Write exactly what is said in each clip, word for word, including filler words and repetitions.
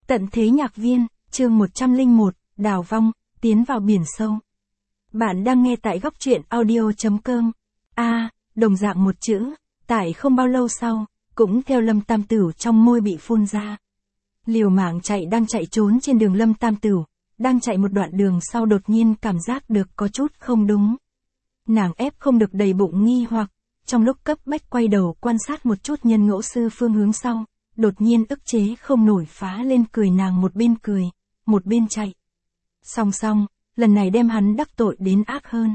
Tận thế nhạc viên, chương một trăm lẻ một, đào vong, tiến vào biển sâu. Bạn đang nghe tại góc truyện audio.com. A, à, đồng dạng một chữ, tại không bao lâu sau, cũng theo Lâm Tam Tửu trong môi bị phun ra. Liều mạng chạy đang chạy trốn trên đường Lâm Tam Tửu, đang chạy một đoạn đường sau đột nhiên cảm giác được có chút không đúng. Nàng ép không được đầy bụng nghi hoặc, trong lúc cấp bách quay đầu quan sát một chút Nhân Ngẫu Sư phương hướng sau, đột nhiên ức chế không nổi phá lên cười, nàng một bên cười, một bên chạy. Song song, lần này đem hắn đắc tội đến ác hơn.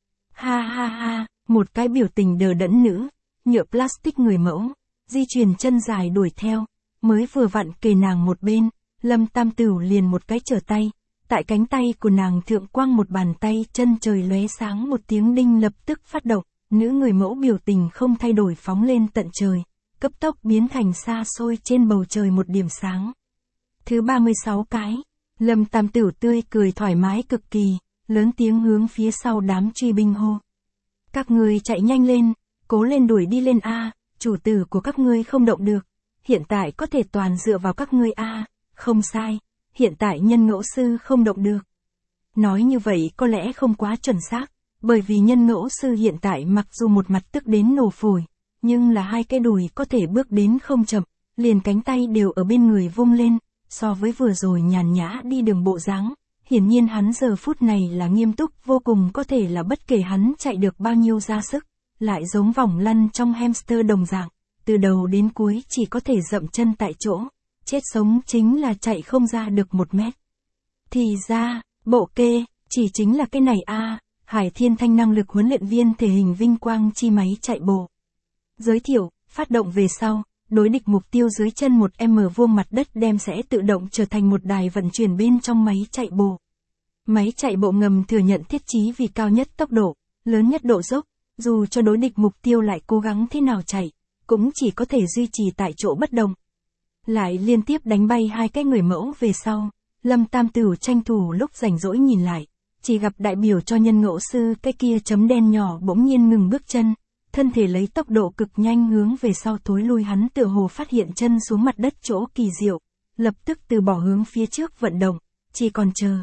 Ha ha ha, một cái biểu tình đờ đẫn nữ, nhựa plastic người mẫu, di chuyển chân dài đuổi theo, mới vừa vặn kề nàng một bên, Lâm Tam Tửu liền một cái trở tay, tại cánh tay của nàng thượng quang một bàn tay, chân trời lóe sáng một tiếng đinh lập tức phát động, nữ người mẫu biểu tình không thay đổi phóng lên tận trời, cấp tốc biến thành xa xôi trên bầu trời một điểm sáng. Thứ ba mươi sáu cái, Lâm Tam Tửu tươi cười thoải mái cực kỳ, lớn tiếng hướng phía sau đám truy binh hô. Các ngươi chạy nhanh lên, cố lên đuổi đi lên a, chủ tử của các ngươi không động được, hiện tại có thể toàn dựa vào các ngươi a, không sai, hiện tại Nhân Ngẫu Sư không động được. Nói như vậy có lẽ không quá chuẩn xác, bởi vì Nhân Ngẫu Sư hiện tại mặc dù một mặt tức đến nổ phổi, nhưng là hai cái đùi có thể bước đến không chậm, liền cánh tay đều ở bên người vung lên, so với vừa rồi nhàn nhã đi đường bộ dáng, hiển nhiên hắn giờ phút này là nghiêm túc vô cùng, có thể là bất kể hắn chạy được bao nhiêu ra sức, lại giống vòng lăn trong hamster đồng dạng, từ đầu đến cuối chỉ có thể dậm chân tại chỗ, chết sống chính là chạy không ra được một mét. Thì ra, bộ kê, chỉ chính là cái này a, Hải Thiên Thanh năng lực huấn luyện viên thể hình vinh quang chi máy chạy bộ. Giới thiệu, phát động về sau, đối địch mục tiêu dưới chân một m vuông mặt đất đem sẽ tự động trở thành một đài vận chuyển bên trong máy chạy bộ. Máy chạy bộ ngầm thừa nhận thiết trí vì cao nhất tốc độ, lớn nhất độ dốc, dù cho đối địch mục tiêu lại cố gắng thế nào chạy, cũng chỉ có thể duy trì tại chỗ bất động. Lại liên tiếp đánh bay hai cái người mẫu về sau, Lâm Tam Tửu tranh thủ lúc rảnh rỗi nhìn lại, chỉ gặp đại biểu cho Nhân Ngẫu Sư cái kia chấm đen nhỏ bỗng nhiên ngừng bước chân, thân thể lấy tốc độ cực nhanh hướng về sau thối lui, hắn tựa hồ phát hiện chân xuống mặt đất chỗ kỳ diệu, lập tức từ bỏ hướng phía trước vận động, chỉ còn chờ.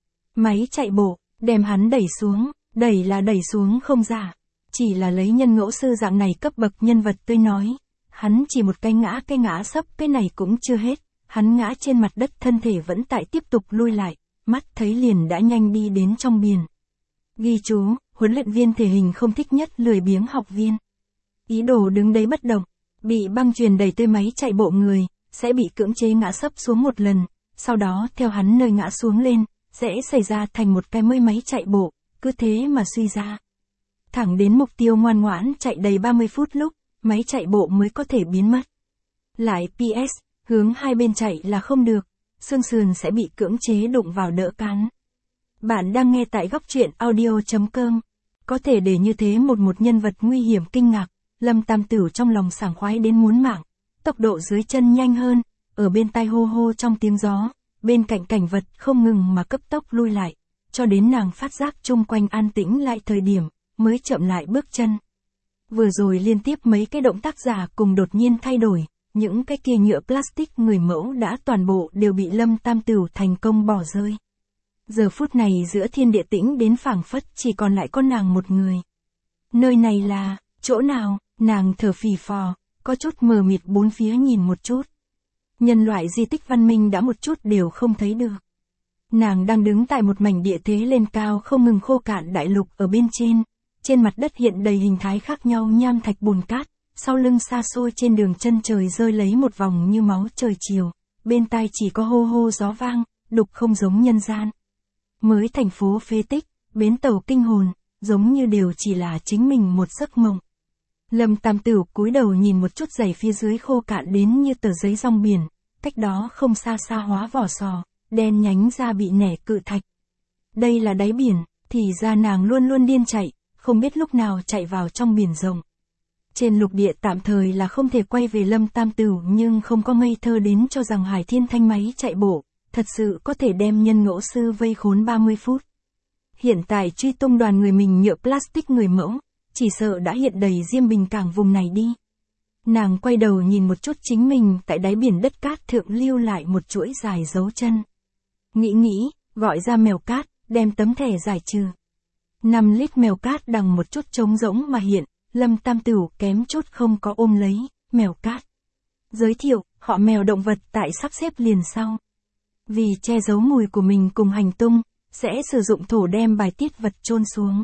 Máy chạy bộ, đem hắn đẩy xuống, đẩy là đẩy xuống không giả, chỉ là lấy Nhân Ngẫu Sư dạng này cấp bậc nhân vật tôi nói, hắn chỉ một cái ngã cái ngã sấp cái này cũng chưa hết, hắn ngã trên mặt đất thân thể vẫn tại tiếp tục lui lại, mắt thấy liền đã nhanh đi đến trong biển. Ghi chú, huấn luyện viên thể hình không thích nhất lười biếng học viên. Ý đồ đứng đấy bất động, bị băng chuyền đẩy tới máy chạy bộ người, sẽ bị cưỡng chế ngã sấp xuống một lần, sau đó theo hắn nơi ngã xuống lên, sẽ xảy ra thành một cái mới máy chạy bộ, cứ thế mà suy ra. Thẳng đến mục tiêu ngoan ngoãn chạy đầy ba mươi phút lúc, máy chạy bộ mới có thể biến mất. Lại pê ét, hướng hai bên chạy là không được, xương sườn sẽ bị cưỡng chế đụng vào đỡ cán. Bạn đang nghe tại góc truyện audio.com. Có thể để như thế một một nhân vật nguy hiểm kinh ngạc, Lâm Tam Tửu trong lòng sảng khoái đến muốn mạng, tốc độ dưới chân nhanh hơn, ở bên tai hô hô trong tiếng gió, bên cạnh cảnh vật không ngừng mà cấp tốc lui lại, cho đến nàng phát giác chung quanh an tĩnh lại thời điểm, mới chậm lại bước chân. Vừa rồi liên tiếp mấy cái động tác giả cùng đột nhiên thay đổi, những cái kia nhựa plastic người mẫu đã toàn bộ đều bị Lâm Tam Tửu thành công bỏ rơi. Giờ phút này giữa thiên địa tĩnh đến phảng phất chỉ còn lại con nàng một người. Nơi này là, chỗ nào, nàng thở phì phò, có chút mờ mịt bốn phía nhìn một chút. Nhân loại di tích văn minh đã một chút đều không thấy được. Nàng đang đứng tại một mảnh địa thế lên cao không ngừng khô cạn đại lục ở bên trên, trên mặt đất hiện đầy hình thái khác nhau nham thạch bùn cát, sau lưng xa xôi trên đường chân trời rơi lấy một vòng như máu trời chiều, bên tai chỉ có hô hô gió vang, đục không giống nhân gian. Mới thành phố phế tích, bến tàu kinh hồn, giống như đều chỉ là chính mình một giấc mộng. Lâm Tam Tửu cúi đầu nhìn một chút dày phía dưới khô cạn đến như tờ giấy rong biển, cách đó không xa xa hóa vỏ sò, đen nhánh ra bị nẻ cự thạch. Đây là đáy biển, thì ra nàng luôn luôn điên chạy, không biết lúc nào chạy vào trong biển rộng. Trên lục địa tạm thời là không thể quay về Lâm Tam Tửu, nhưng không có ngây thơ đến cho rằng Hải Thiên Thanh máy chạy bộ thật sự có thể đem Nhân Ngẫu Sư vây khốn ba mươi phút. Hiện tại truy tung đoàn người mình nhựa plastic người mẫu, chỉ sợ đã hiện đầy Diêm Bình Cảng vùng này đi. Nàng quay đầu nhìn một chút chính mình tại đáy biển đất cát thượng lưu lại một chuỗi dài dấu chân. Nghĩ nghĩ, gọi ra mèo cát, đem tấm thẻ giải trừ. Năm lít mèo cát đằng một chút trống rỗng mà hiện, Lâm Tam Tửu kém chút không có ôm lấy, mèo cát. Giới thiệu, họ mèo động vật tại sắp xếp liền sau. Vì che giấu mùi của mình cùng hành tung, sẽ sử dụng thổ đem bài tiết vật chôn xuống.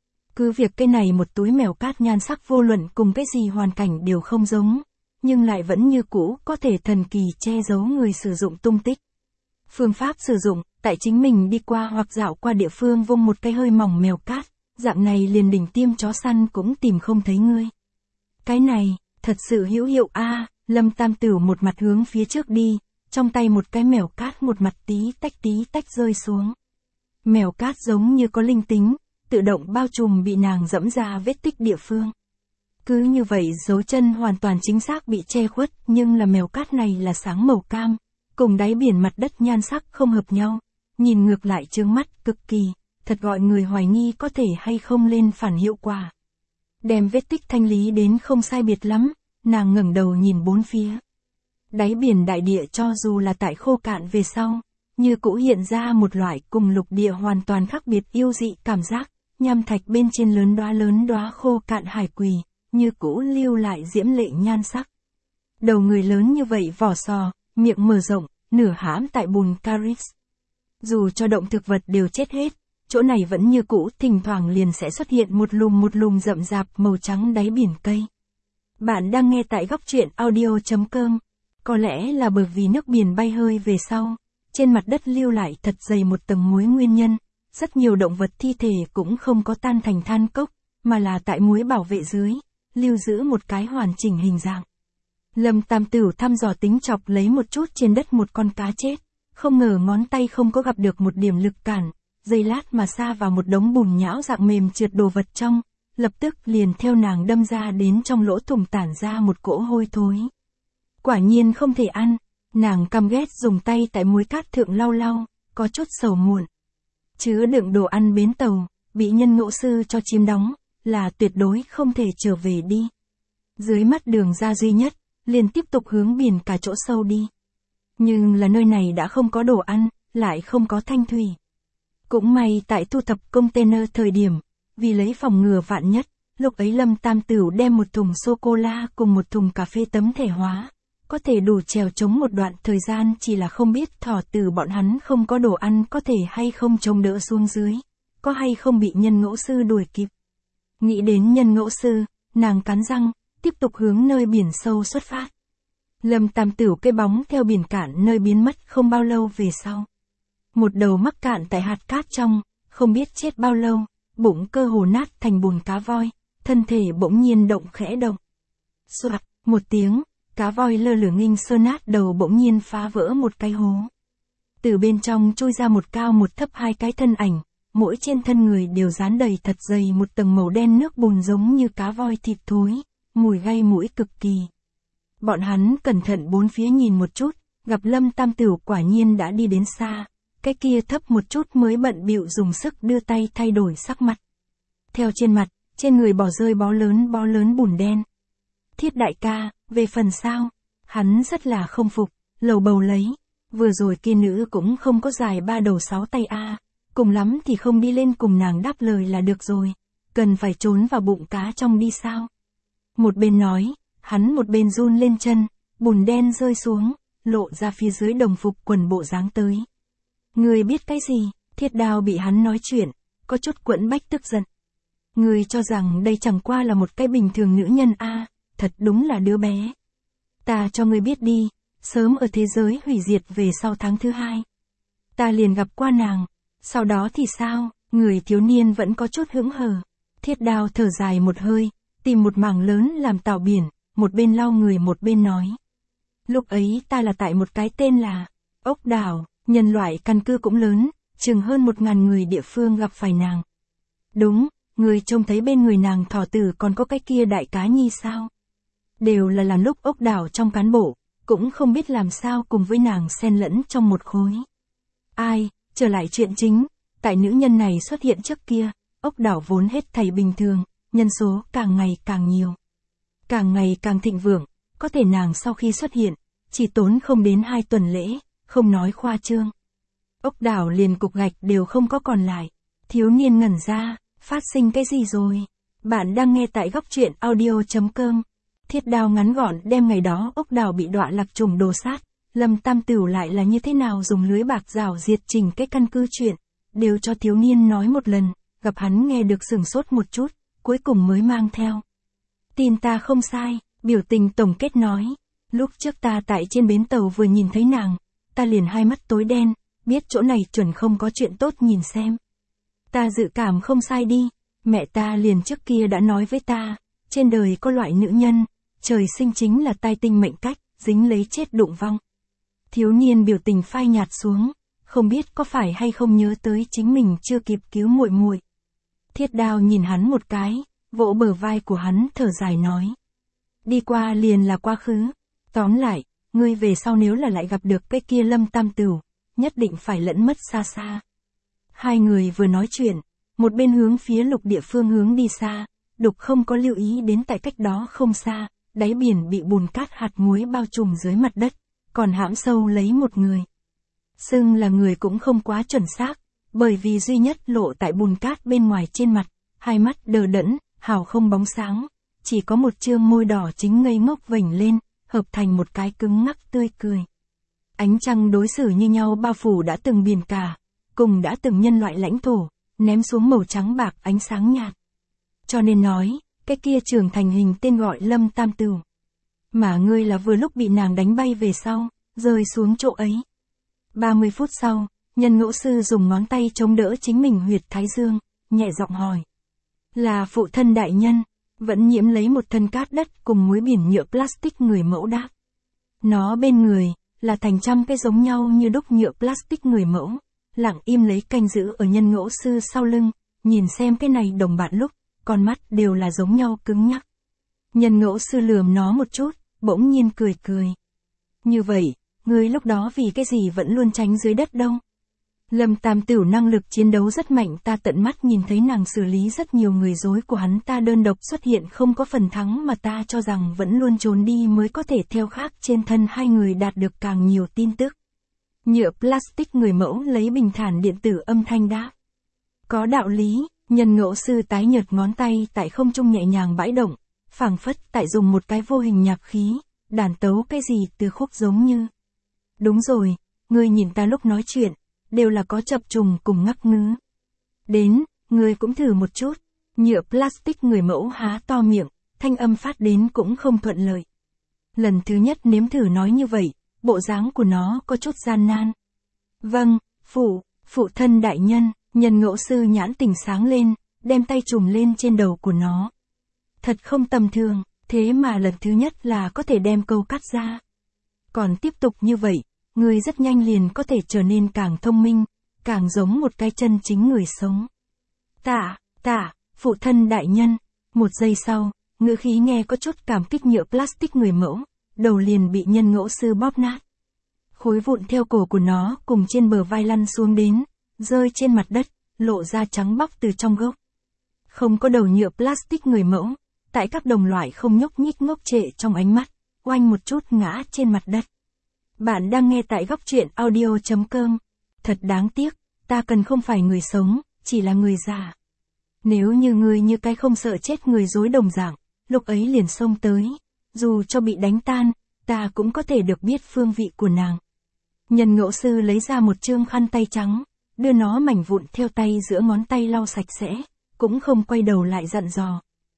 Cứ việc cái này một túi mèo cát nhan sắc vô luận cùng cái gì hoàn cảnh đều không giống, nhưng lại vẫn như cũ có thể thần kỳ che giấu người sử dụng tung tích. Phương pháp sử dụng, tại chính mình đi qua hoặc dạo qua địa phương vung một cái hơi mỏng mèo cát, dạng này liền đỉnh tiêm chó săn cũng tìm không thấy ngươi. Cái này, thật sự hữu hiệu a. À, Lâm Tam Tửu một mặt hướng phía trước đi, trong tay một cái mèo cát một mặt tí tách tí tách rơi xuống. Mèo cát giống như có linh tính, tự động bao trùm bị nàng dẫm ra vết tích địa phương. Cứ như vậy dấu chân hoàn toàn chính xác bị che khuất, nhưng là mèo cát này là sáng màu cam, cùng đáy biển mặt đất nhan sắc không hợp nhau, nhìn ngược lại chướng mắt cực kỳ, thật gọi người hoài nghi có thể hay không lên phản hiệu quả. Đem vết tích thanh lý đến không sai biệt lắm, nàng ngẩng đầu nhìn bốn phía. Đáy biển đại địa cho dù là tại khô cạn về sau, như cũ hiện ra một loại cùng lục địa hoàn toàn khác biệt yêu dị cảm giác, nham thạch bên trên lớn đóa lớn đóa khô cạn hải quỳ, như cũ lưu lại diễm lệ nhan sắc. Đầu người lớn như vậy vỏ sò, miệng mở rộng, nửa hãm tại bùn Caris. Dù cho động thực vật đều chết hết, chỗ này vẫn như cũ thỉnh thoảng liền sẽ xuất hiện một lùm một lùm rậm rạp màu trắng đáy biển cây. Bạn đang nghe tại góc truyện audio chấm com. Có lẽ là bởi vì nước biển bay hơi về sau, trên mặt đất lưu lại thật dày một tầng muối nguyên nhân, rất nhiều động vật thi thể cũng không có tan thành than cốc, mà là tại muối bảo vệ dưới, lưu giữ một cái hoàn chỉnh hình dạng. Lâm Tam Tửu thăm dò tính chọc lấy một chút trên đất một con cá chết, không ngờ ngón tay không có gặp được một điểm lực cản, giây lát mà sa vào một đống bùn nhão dạng mềm trượt đồ vật trong, lập tức liền theo nàng đâm ra đến trong lỗ thủng tản ra một cỗ hôi thối. Quả nhiên không thể ăn, nàng căm ghét dùng tay tại muối cát thượng lau lau, có chút sầu muộn. Chứa đựng đồ ăn bến tàu, bị nhân ngẫu sư cho chiếm đóng, là tuyệt đối không thể trở về đi. Dưới mắt đường ra duy nhất, liền tiếp tục hướng biển cả chỗ sâu đi. Nhưng là nơi này đã không có đồ ăn, lại không có thanh thủy. Cũng may tại thu thập container thời điểm, vì lấy phòng ngừa vạn nhất, lúc ấy Lâm Tam Tửu đem một thùng sô-cô-la cùng một thùng cà phê tấm thể hóa, có thể đủ trèo chống một đoạn thời gian, chỉ là không biết thỏ tử bọn hắn không có đồ ăn có thể hay không chống đỡ xuống dưới, có hay không bị nhân ngẫu sư đuổi kịp. Nghĩ đến nhân ngẫu sư, nàng cắn răng, tiếp tục hướng nơi biển sâu xuất phát. Lâm Tam Tửu cái bóng theo biển cạn nơi biến mất không bao lâu về sau. Một đầu mắc cạn tại hạt cát trong, không biết chết bao lâu, bụng cơ hồ nát thành bùn cá voi, thân thể bỗng nhiên động khẽ động. Soạt, một tiếng, cá voi lơ lửng nghinh sơ nát đầu bỗng nhiên phá vỡ một cái hố. Từ bên trong chui ra một cao một thấp hai cái thân ảnh, mỗi trên thân người đều dán đầy thật dày một tầng màu đen nước bùn giống như cá voi thịt thối, mùi gây mũi cực kỳ. Bọn hắn cẩn thận bốn phía nhìn một chút, gặp Lâm Tam Tửu quả nhiên đã đi đến xa, cái kia thấp một chút mới bận bịu dùng sức đưa tay thay đổi sắc mặt. Theo trên mặt, trên người bỏ rơi bó lớn bó lớn bùn đen. Thiết đại ca, về phần sao, hắn rất là không phục, lầu bầu lấy, vừa rồi kia nữ cũng không có dài ba đầu sáu tay a, cùng lắm thì không đi lên cùng nàng đáp lời là được rồi, cần phải trốn vào bụng cá trong đi sao. Một bên nói, hắn một bên run lên chân, bùn đen rơi xuống, lộ ra phía dưới đồng phục quần bộ dáng tới. Người biết cái gì? Thiết Đao bị hắn nói chuyện, có chút quẫn bách tức giận. Người cho rằng đây chẳng qua là một cái bình thường nữ nhân a, à, thật đúng là đứa bé. Ta cho ngươi biết đi, sớm ở thế giới hủy diệt về sau tháng thứ hai. Ta liền gặp qua nàng, sau đó thì sao? Người thiếu niên vẫn có chút hững hờ. Thiết Đao thở dài một hơi, tìm một mảng lớn làm tảo biển, một bên lau người một bên nói. Lúc ấy ta là tại một cái tên là Ốc Đảo, nhân loại căn cứ cũng lớn, chừng hơn một ngàn người địa phương gặp phải nàng. Đúng, người trông thấy bên người nàng thỏ tử còn có cái kia đại cá nhi sao? Đều là làm lúc Ốc Đảo trong cán bộ, cũng không biết làm sao cùng với nàng xen lẫn trong một khối. Ai, trở lại chuyện chính, tại nữ nhân này xuất hiện trước kia, Ốc Đảo vốn hết thảy bình thường, nhân số càng ngày càng nhiều. Càng ngày càng thịnh vượng, có thể nàng sau khi xuất hiện, chỉ tốn không đến hai tuần lễ, không nói khoa trương. Ốc đảo liền cục gạch đều không có còn lại. Thiếu niên ngẩn ra, phát sinh cái gì rồi? Bạn đang nghe tại góc truyện audio.com. Thiết Đao ngắn gọn đem ngày đó ốc đảo bị đọa lạc trùng đồ sát. Lâm Tam Tửu lại là như thế nào dùng lưới bạc rào diệt trình cái căn cứ chuyện, đều cho thiếu niên nói một lần, gặp hắn nghe được sửng sốt một chút, cuối cùng mới mang theo. Tin ta không sai, biểu tình tổng kết nói. Lúc trước ta tại trên bến tàu vừa nhìn thấy nàng, ta liền hai mắt tối đen, biết chỗ này chuẩn không có chuyện tốt nhìn xem. Ta dự cảm không sai đi, mẹ ta liền trước kia đã nói với ta, trên đời có loại nữ nhân, trời sinh chính là tai tinh mệnh cách, dính lấy chết đụng vong. Thiếu niên biểu tình phai nhạt xuống, không biết có phải hay không nhớ tới chính mình chưa kịp cứu muội muội. Thiết Đao nhìn hắn một cái, vỗ bờ vai của hắn thở dài nói. Đi qua liền là quá khứ, tóm lại, ngươi về sau nếu là lại gặp được cái kia Lâm Tam Tửu, nhất định phải lẫn mất xa xa. Hai người vừa nói chuyện, một bên hướng phía lục địa phương hướng đi xa, Đục không có lưu ý đến tại cách đó không xa, đáy biển bị bùn cát hạt muối bao trùm dưới mặt đất, còn hãm sâu lấy một người. Xưng là người cũng không quá chuẩn xác, bởi vì duy nhất lộ tại bùn cát bên ngoài trên mặt, hai mắt đờ đẫn, hào không bóng sáng, chỉ có một trương môi đỏ chính ngây ngốc vểnh lên, hợp thành một cái cứng ngắc tươi cười. Ánh trăng đối xử như nhau bao phủ đã từng biển cả, cùng đã từng nhân loại lãnh thổ, ném xuống màu trắng bạc ánh sáng nhạt. Cho nên nói, cái kia trưởng thành hình tên gọi Lâm Tam Tửu. Mà ngươi là vừa lúc bị nàng đánh bay về sau, rơi xuống chỗ ấy. ba mươi phút sau, Nhân Ngẫu Sư dùng ngón tay chống đỡ chính mình huyệt thái dương, nhẹ giọng hỏi. Là phụ thân đại nhân, vẫn nhiễm lấy một thân cát đất cùng muối biển nhựa plastic người mẫu đáp. Nó bên người, là thành trăm cái giống nhau như đúc nhựa plastic người mẫu, lặng im lấy canh giữ ở Nhân Ngẫu Sư sau lưng, nhìn xem cái này đồng bạn lúc, con mắt đều là giống nhau cứng nhắc. Nhân Ngẫu Sư lườm nó một chút, bỗng nhiên cười cười. Như vậy, ngươi lúc đó vì cái gì vẫn luôn tránh dưới đất đâu? Lâm Tam Tửu năng lực chiến đấu rất mạnh, ta tận mắt nhìn thấy nàng xử lý rất nhiều người dối của hắn, ta đơn độc xuất hiện không có phần thắng mà ta cho rằng vẫn luôn trốn đi mới có thể theo khác trên thân hai người đạt được càng nhiều tin tức. Nhựa plastic người mẫu lấy bình thản điện tử âm thanh đáp. Có đạo lý, Nhân Ngẫu Sư tái nhợt ngón tay tại không trung nhẹ nhàng bãi động, phảng phất tại dùng một cái vô hình nhạc khí, đàn tấu cái gì từ khúc giống như. Đúng rồi, ngươi nhìn ta lúc nói chuyện, đều là có chập trùng cùng ngắc ngứ. Đến, ngươi cũng thử một chút. Nhựa plastic người mẫu há to miệng, thanh âm phát đến cũng không thuận lợi. Lần thứ nhất nếm thử nói như vậy, bộ dáng của nó có chút gian nan. Vâng, phụ, phụ thân đại nhân, Nhân Ngẫu Sư nhãn tình sáng lên, đem tay trùm lên trên đầu của nó. Thật không tầm thường, thế mà lần thứ nhất là có thể đem câu cắt ra. Còn tiếp tục như vậy, ngươi rất nhanh liền có thể trở nên càng thông minh, càng giống một cái chân chính người sống. Tạ, tạ, phụ thân đại nhân. Một giây sau, ngữ khí nghe có chút cảm kích nhựa plastic người mẫu, đầu liền bị Nhân Ngẫu Sư bóp nát. Khối vụn theo cổ của nó cùng trên bờ vai lăn xuống đến, rơi trên mặt đất, lộ ra trắng bóc từ trong gốc. Không có đầu nhựa plastic người mẫu, tại các đồng loại không nhúc nhích ngốc trệ trong ánh mắt, oanh một chút ngã trên mặt đất. Bạn đang nghe tại góc truyện audio.com. Thật đáng tiếc, ta cần không phải người sống, chỉ là người già. Nếu như ngươi như cái không sợ chết người dối đồng dạng, lúc ấy liền xông tới, dù cho bị đánh tan, ta cũng có thể được biết phương vị của nàng. Nhân Ngẫu Sư lấy ra một trương khăn tay trắng, đưa nó mảnh vụn theo tay giữa ngón tay lau sạch sẽ, cũng không quay đầu lại dặn dò.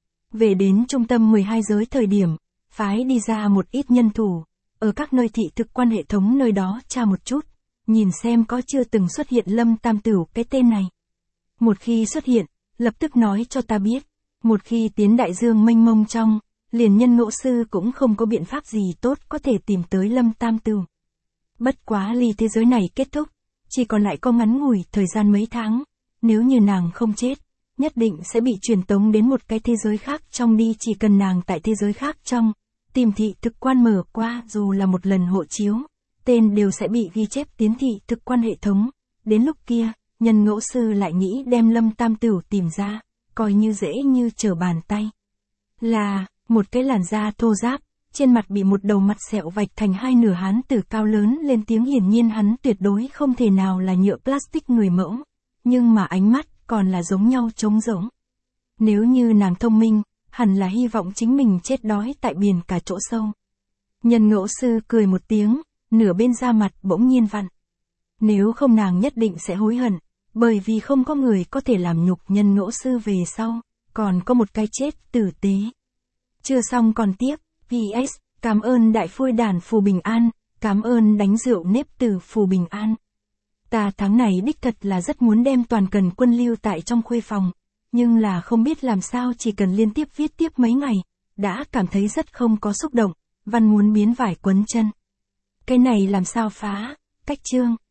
Về đến trung tâm mười hai giới thời điểm, phái đi ra một ít nhân thủ, ở các nơi thị thực quan hệ thống nơi đó tra một chút, nhìn xem có chưa từng xuất hiện Lâm Tam Tửu cái tên này. Một khi xuất hiện, lập tức nói cho ta biết, một khi tiến đại dương mênh mông trong, liền Nhân Ngẫu Sư cũng không có biện pháp gì tốt có thể tìm tới Lâm Tam Tửu. Bất quá ly thế giới này kết thúc, chỉ còn lại có ngắn ngủi thời gian mấy tháng, nếu như nàng không chết, nhất định sẽ bị truyền tống đến một cái thế giới khác trong đi, chỉ cần nàng tại thế giới khác trong, tìm thị thực quan mở qua dù là một lần hộ chiếu, tên đều sẽ bị ghi chép tiến thị thực quan hệ thống, đến lúc kia, Nhân Ngẫu Sư lại nghĩ đem Lâm Tam Tửu tìm ra, coi như dễ như trở bàn tay. Là, một cái làn da thô ráp, trên mặt bị một đầu mặt sẹo vạch thành hai nửa, hán tử cao lớn lên tiếng, hiển nhiên hắn tuyệt đối không thể nào là nhựa plastic người mẫu, nhưng mà ánh mắt còn là giống nhau trống rỗng. Nếu như nàng thông minh, hẳn là hy vọng chính mình chết đói tại biển cả chỗ sâu. Nhân ngẫu sư cười một tiếng, nửa bên da mặt bỗng nhiên vặn. Nếu không nàng nhất định sẽ hối hận, bởi vì không có người có thể làm nhục nhân ngẫu sư về sau, còn có một cái chết tử tế. Chưa xong còn tiếp, pê ét, cảm ơn đại phôi đàn phù bình an, cảm ơn đánh rượu nếp từ phù bình an. Ta tháng này đích thật là rất muốn đem toàn cần quân lưu tại trong khuê phòng, nhưng là không biết làm sao, chỉ cần liên tiếp viết tiếp mấy ngày, đã cảm thấy rất không có xúc động, văn muốn biến vải quấn chân. Cái này làm sao phá, cách chương.